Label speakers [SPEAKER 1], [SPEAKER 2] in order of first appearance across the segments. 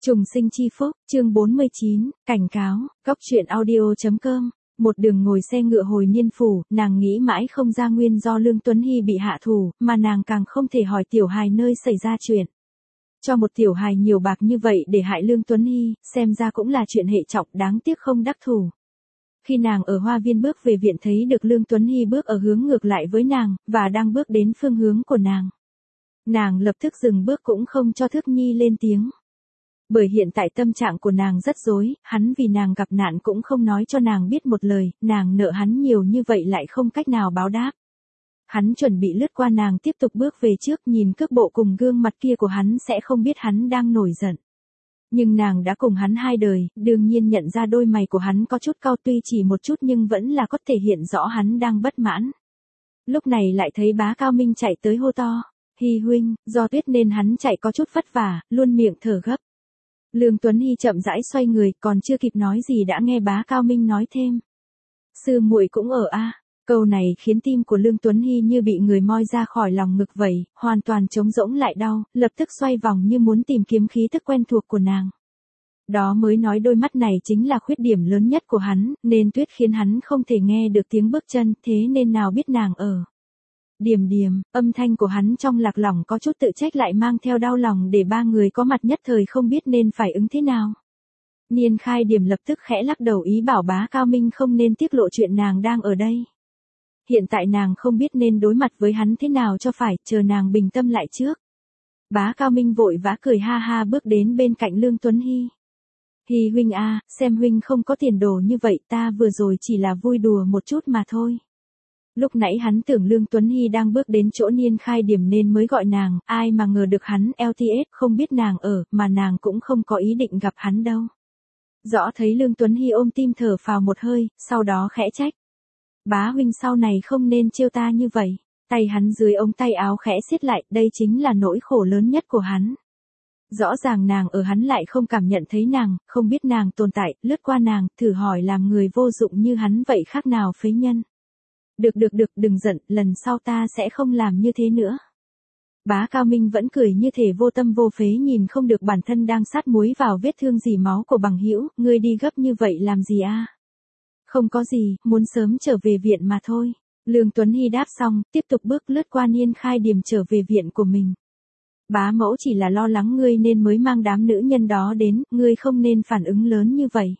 [SPEAKER 1] Trùng sinh chi phúc, chương 49, cảnh cáo, góc truyện audio.com. Một đường ngồi xe ngựa hồi Niên Phủ, nàng nghĩ mãi không ra nguyên do Lương Tuấn Hy bị hạ thủ, mà nàng càng không thể hỏi tiểu hài nơi xảy ra chuyện. Cho một tiểu hài nhiều bạc như vậy để hại Lương Tuấn Hy, xem ra cũng là chuyện hệ trọng, đáng tiếc không đắc thủ. Khi nàng ở hoa viên bước về viện thấy được Lương Tuấn Hy bước ở hướng ngược lại với nàng, và đang bước đến phương hướng của nàng. Nàng lập tức dừng bước cũng không cho Thước Nhi lên tiếng. Bởi hiện tại tâm trạng của nàng rất rối, hắn vì nàng gặp nạn cũng không nói cho nàng biết một lời, nàng nợ hắn nhiều như vậy lại không cách nào báo đáp. Hắn chuẩn bị lướt qua nàng tiếp tục bước về trước, nhìn cước bộ cùng gương mặt kia của hắn sẽ không biết hắn đang nổi giận. Nhưng nàng đã cùng hắn 2 đời, đương nhiên nhận ra đôi mày của hắn có chút cau, tuy chỉ một chút nhưng vẫn là có thể hiện rõ hắn đang bất mãn. Lúc này lại thấy Bá Cao Minh chạy tới hô to, Hy huynh, do tuyết nên hắn chạy có chút vất vả, luôn miệng thở gấp. Lương Tuấn Hy chậm rãi xoay người, còn chưa kịp nói gì đã nghe Bá Cao Minh nói thêm. Sư muội cũng ở a. Câu này khiến tim của Lương Tuấn Hy như bị người moi ra khỏi lòng ngực vậy, hoàn toàn trống rỗng lại đau, lập tức xoay vòng như muốn tìm kiếm khí thức quen thuộc của nàng. Đó mới nói đôi mắt này chính là khuyết điểm lớn nhất của hắn, nên tuyết khiến hắn không thể nghe được tiếng bước chân, thế nên nào biết nàng ở. Điềm điềm, âm thanh của hắn trong lạc lòng có chút tự trách lại mang theo đau lòng để 3 người có mặt nhất thời không biết nên phải ứng thế nào. Niên Khai Điềm lập tức khẽ lắc đầu ý bảo Bá Cao Minh không nên tiết lộ chuyện nàng đang ở đây. Hiện tại nàng không biết nên đối mặt với hắn thế nào cho phải, chờ nàng bình tâm lại trước. Bá Cao Minh vội vã cười ha ha bước đến bên cạnh Lương Tuấn Hy. Hy huynh a, xem huynh không có tiền đồ như vậy, ta vừa rồi chỉ là vui đùa một chút mà thôi. Lúc nãy hắn tưởng Lương Tuấn Hy đang bước đến chỗ Niên Khai Điềm nên mới gọi nàng, ai mà ngờ được hắn LTS không biết nàng ở, mà nàng cũng không có ý định gặp hắn đâu. Rõ thấy Lương Tuấn Hy ôm tim thở phào một hơi, sau đó khẽ trách. Bá huynh sau này không nên trêu ta như vậy. Tay hắn dưới ống tay áo khẽ siết lại, đây chính là nỗi khổ lớn nhất của hắn. Rõ ràng nàng ở hắn lại không cảm nhận thấy nàng, không biết nàng tồn tại, lướt qua nàng, thử hỏi làm người vô dụng như hắn vậy khác nào phế nhân. Được, đừng giận, lần sau ta sẽ không làm như thế nữa. Bá Cao Minh vẫn cười như thể vô tâm vô phế nhìn không được bản thân đang sát muối vào vết thương dì máu của bằng hữu, ngươi đi gấp như vậy làm gì a? Không có gì, muốn sớm trở về viện mà thôi. Lương Tuấn Hy đáp xong, tiếp tục bước lướt qua Niên Khai Điềm trở về viện của mình. Bá mẫu chỉ là lo lắng ngươi nên mới mang đám nữ nhân đó đến, ngươi không nên phản ứng lớn như vậy.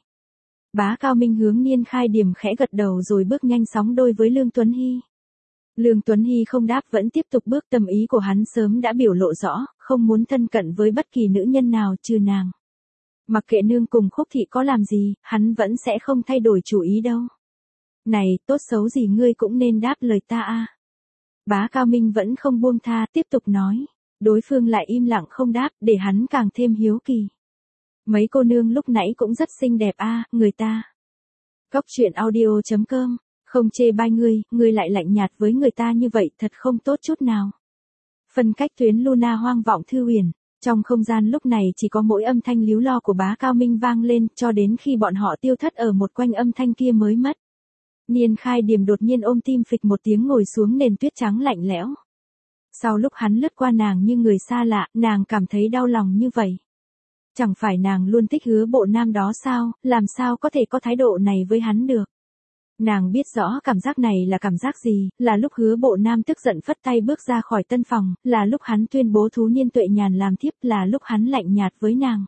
[SPEAKER 1] Bá Cao Minh hướng Niên Khai Điềm khẽ gật đầu rồi bước nhanh sóng đôi với Lương Tuấn Hy. Lương Tuấn Hy không đáp vẫn tiếp tục bước, tâm ý của hắn sớm đã biểu lộ rõ, không muốn thân cận với bất kỳ nữ nhân nào trừ nàng. Mặc kệ nương cùng Khúc Thị có làm gì, hắn vẫn sẽ không thay đổi chủ ý đâu. Này, tốt xấu gì ngươi cũng nên đáp lời ta a. Bá Cao Minh vẫn không buông tha, tiếp tục nói. Đối phương lại im lặng không đáp, để hắn càng thêm hiếu kỳ. Mấy cô nương lúc nãy cũng rất xinh đẹp a, người ta. Góc truyện audio.com, không chê bai ngươi lại lạnh nhạt với người ta như vậy thật không tốt chút nào. Phân cách tuyến Luna hoang vọng Thư Huyền. Trong không gian lúc này chỉ có mỗi âm thanh líu lo của Bá Cao Minh vang lên cho đến khi bọn họ tiêu thất ở một quanh âm thanh kia mới mất. Niên Khai Điềm đột nhiên ôm tim phịch một tiếng ngồi xuống nền tuyết trắng lạnh lẽo. Sau lúc hắn lướt qua nàng như người xa lạ, nàng cảm thấy đau lòng như vậy. Chẳng phải nàng luôn thích Hứa Bộ Nam đó sao, làm sao có thể có thái độ này với hắn được. Nàng biết rõ cảm giác này là cảm giác gì, là lúc Hứa Bộ Nam tức giận phất tay bước ra khỏi tân phòng, là lúc hắn tuyên bố Thú Niên Tuệ Nhàn làm thiếp, là lúc hắn lạnh nhạt với nàng.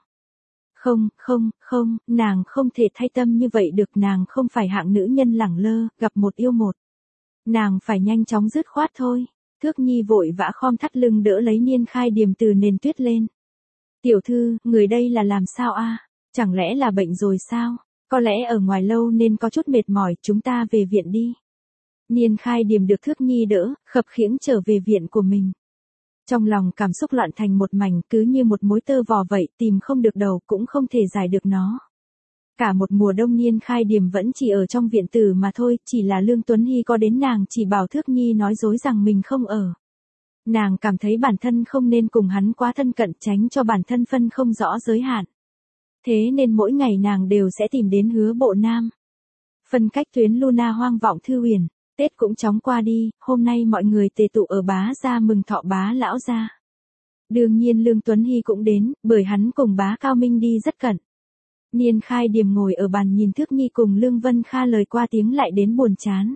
[SPEAKER 1] Không, nàng không thể thay tâm như vậy được, nàng không phải hạng nữ nhân lẳng lơ, gặp một yêu một. Nàng phải nhanh chóng dứt khoát thôi. Thước Nhi vội vã khom thắt lưng đỡ lấy Niên Khai Điềm từ nền tuyết lên. Tiểu thư, người đây là làm sao a? Chẳng lẽ là bệnh rồi sao? Có lẽ ở ngoài lâu nên có chút mệt mỏi, chúng ta về viện đi. Niên Khai Điềm được Thước Nhi đỡ, khập khiễng trở về viện của mình. Trong lòng cảm xúc loạn thành một mảnh, cứ như một mối tơ vò vậy, tìm không được đầu cũng không thể giải được nó. Cả một mùa đông Niên Khai Điềm vẫn chỉ ở trong viện tử mà thôi, chỉ là Lương Tuấn Hy có đến nàng chỉ bảo Thước Nhi nói dối rằng mình không ở. Nàng cảm thấy bản thân không nên cùng hắn quá thân cận, tránh cho bản thân phân không rõ giới hạn. Thế nên mỗi ngày nàng đều sẽ tìm đến Hứa Bộ Nam. Phân cách tuyến Luna hoang vọng Thư Huyền. Tết cũng chóng qua đi, hôm nay mọi người tề tụ ở Bá gia mừng thọ Bá lão gia. Đương nhiên Lương Tuấn Hy cũng đến, bởi hắn cùng bá Cao Minh đi rất cận. Niên Khai Điềm ngồi ở bàn nhìn Thước Nhi cùng Lương Vân Kha lời qua tiếng lại đến buồn chán.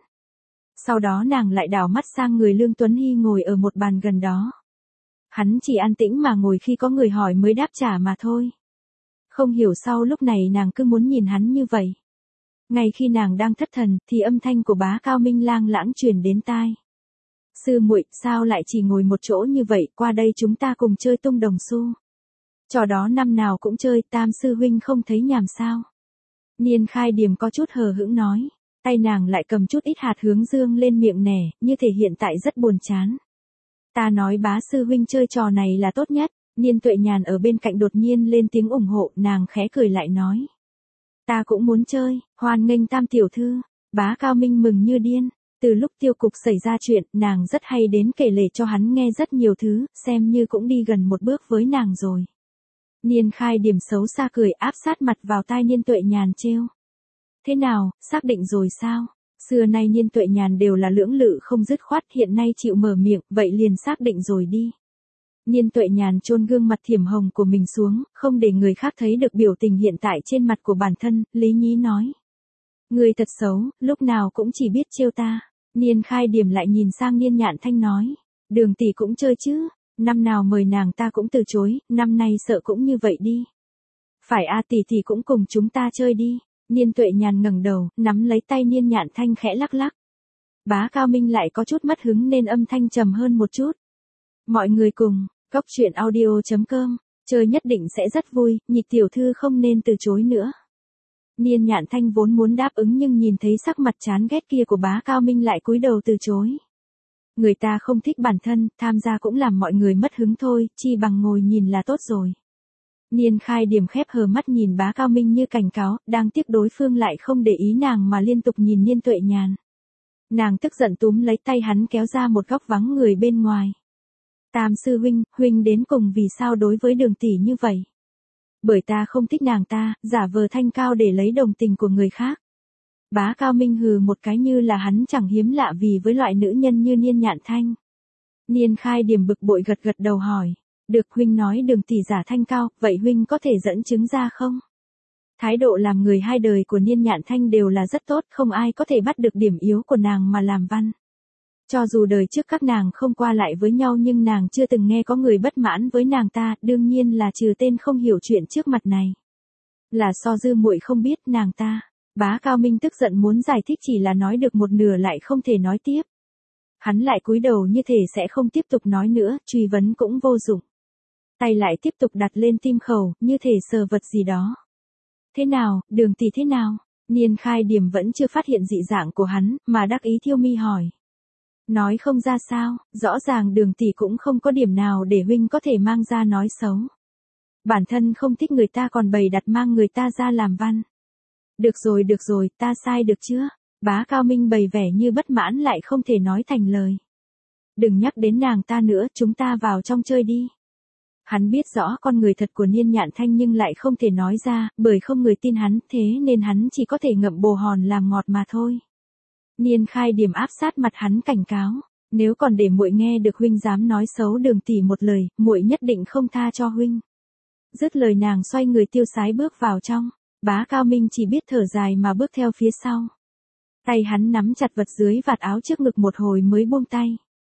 [SPEAKER 1] Sau đó nàng lại đảo mắt sang người Lương Tuấn Hy ngồi ở một bàn gần đó. Hắn chỉ an tĩnh mà ngồi khi có người hỏi mới đáp trả mà thôi. Không hiểu sau lúc này nàng cứ muốn nhìn hắn như vậy. Ngay khi nàng đang thất thần thì âm thanh của bá Cao Minh lang lãng truyền đến tai. Sư muội, sao lại chỉ ngồi một chỗ như vậy, qua đây chúng ta cùng chơi tung đồng xu. Trò đó năm nào cũng chơi, Tam sư huynh không thấy nhàm sao. Niên Khai Điềm có chút hờ hững nói, tay nàng lại cầm chút ít hạt hướng dương lên miệng nẻ, như thể hiện tại rất buồn chán. Ta nói bá sư huynh chơi trò này là tốt nhất. Niên Tuệ Nhàn ở bên cạnh đột nhiên lên tiếng ủng hộ, nàng khẽ cười lại nói. Ta cũng muốn chơi, hoan nghênh Tam tiểu thư. Bá Cao Minh mừng như điên. Từ lúc tiêu cục xảy ra chuyện, nàng rất hay đến kể lể cho hắn nghe rất nhiều thứ, xem như cũng đi gần một bước với nàng rồi. Niên Khai Điềm xấu xa cười áp sát mặt vào tai Niên Tuệ Nhàn trêu. Thế nào, xác định rồi sao? Xưa nay Niên Tuệ Nhàn đều là lưỡng lự không dứt khoát, hiện nay chịu mở miệng, vậy liền xác định rồi đi. Niên Tuệ Nhàn chôn gương mặt thiểm hồng của mình xuống, không để người khác thấy được biểu tình hiện tại trên mặt của bản thân, lý nhí nói. Người thật xấu, lúc nào cũng chỉ biết trêu ta. Niên Khai Điềm lại nhìn sang Niên Nhạn Thanh nói. Đường tỷ cũng chơi chứ, năm nào mời nàng ta cũng từ chối, năm nay sợ cũng như vậy đi. Phải a, tỷ tỷ cũng cùng chúng ta chơi đi. Niên Tuệ Nhàn ngẩng đầu, nắm lấy tay Niên Nhạn Thanh khẽ lắc lắc. Bá Cao Minh lại có chút mất hứng nên âm thanh trầm hơn một chút. Mọi người cùng, Cốc Truyện Audio.com, chơi nhất định sẽ rất vui, Nhịch tiểu thư không nên từ chối nữa. Niên Nhạn Thanh vốn muốn đáp ứng nhưng nhìn thấy sắc mặt chán ghét kia của bá Cao Minh lại cúi đầu từ chối. Người ta không thích bản thân, tham gia cũng làm mọi người mất hứng thôi, chi bằng ngồi nhìn là tốt rồi. Niên Khai Điềm khép hờ mắt nhìn bá Cao Minh như cảnh cáo, đang tiếc đối phương lại không để ý nàng mà liên tục nhìn Niên Tuệ Nhàn. Nàng tức giận túm lấy tay hắn kéo ra một góc vắng người bên ngoài. Tam sư huynh, huynh đến cùng vì sao đối với Đường tỷ như vậy? Bởi ta không thích nàng ta, giả vờ thanh cao để lấy đồng tình của người khác. Bá Cao Minh hừ một cái như là hắn chẳng hiếm lạ vì với loại nữ nhân như Niên Nhạn Thanh. Niên Khai Điềm bực bội gật gật đầu hỏi. Được, huynh nói Đường tỷ giả thanh cao, vậy huynh có thể dẫn chứng ra không? Thái độ làm người hai đời của Niên Nhạn Thanh đều là rất tốt, không ai có thể bắt được điểm yếu của nàng mà làm văn. Cho dù đời trước các nàng không qua lại với nhau nhưng nàng chưa từng nghe có người bất mãn với nàng ta, đương nhiên là trừ tên không hiểu chuyện trước mặt này. Là so dư muội không biết nàng ta. Bá Cao Minh tức giận muốn giải thích chỉ là nói được một nửa lại không thể nói tiếp. Hắn lại cúi đầu như thể sẽ không tiếp tục nói nữa, truy vấn cũng vô dụng. Tay lại tiếp tục đặt lên tim khẩu, như thể sờ vật gì đó. Thế nào, Đường tỷ thế nào? Niên Khai Điềm vẫn chưa phát hiện dị dạng của hắn, mà đắc ý thiêu mi hỏi. Nói không ra sao, rõ ràng Đường tỷ cũng không có điểm nào để huynh có thể mang ra nói xấu. Bản thân không thích người ta còn bày đặt mang người ta ra làm văn. Được rồi, ta sai được chưa? Bá Cao Minh bày vẻ như bất mãn lại không thể nói thành lời. Đừng nhắc đến nàng ta nữa, chúng ta vào trong chơi đi. Hắn biết rõ con người thật của Niên Nhạn Thanh nhưng lại không thể nói ra, bởi không người tin hắn, thế nên hắn chỉ có thể ngậm bồ hòn làm ngọt mà thôi. Niên Khai Điềm áp sát mặt hắn cảnh cáo, nếu còn để muội nghe được huynh dám nói xấu Đường tỷ một lời, muội nhất định không tha cho huynh. Dứt lời nàng xoay người tiêu sái bước vào trong, Bá Cao Minh chỉ biết thở dài mà bước theo phía sau. Tay hắn nắm chặt vật dưới vạt áo trước ngực một hồi mới buông tay.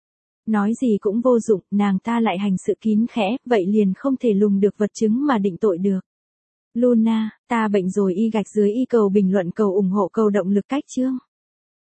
[SPEAKER 1] Nói gì cũng vô dụng, nàng ta lại hành sự kín khẽ, vậy liền không thể lùng được vật chứng mà định tội được. Luna, ta bệnh rồi y gạch dưới y cầu bình luận cầu ủng hộ cầu động lực cách chương.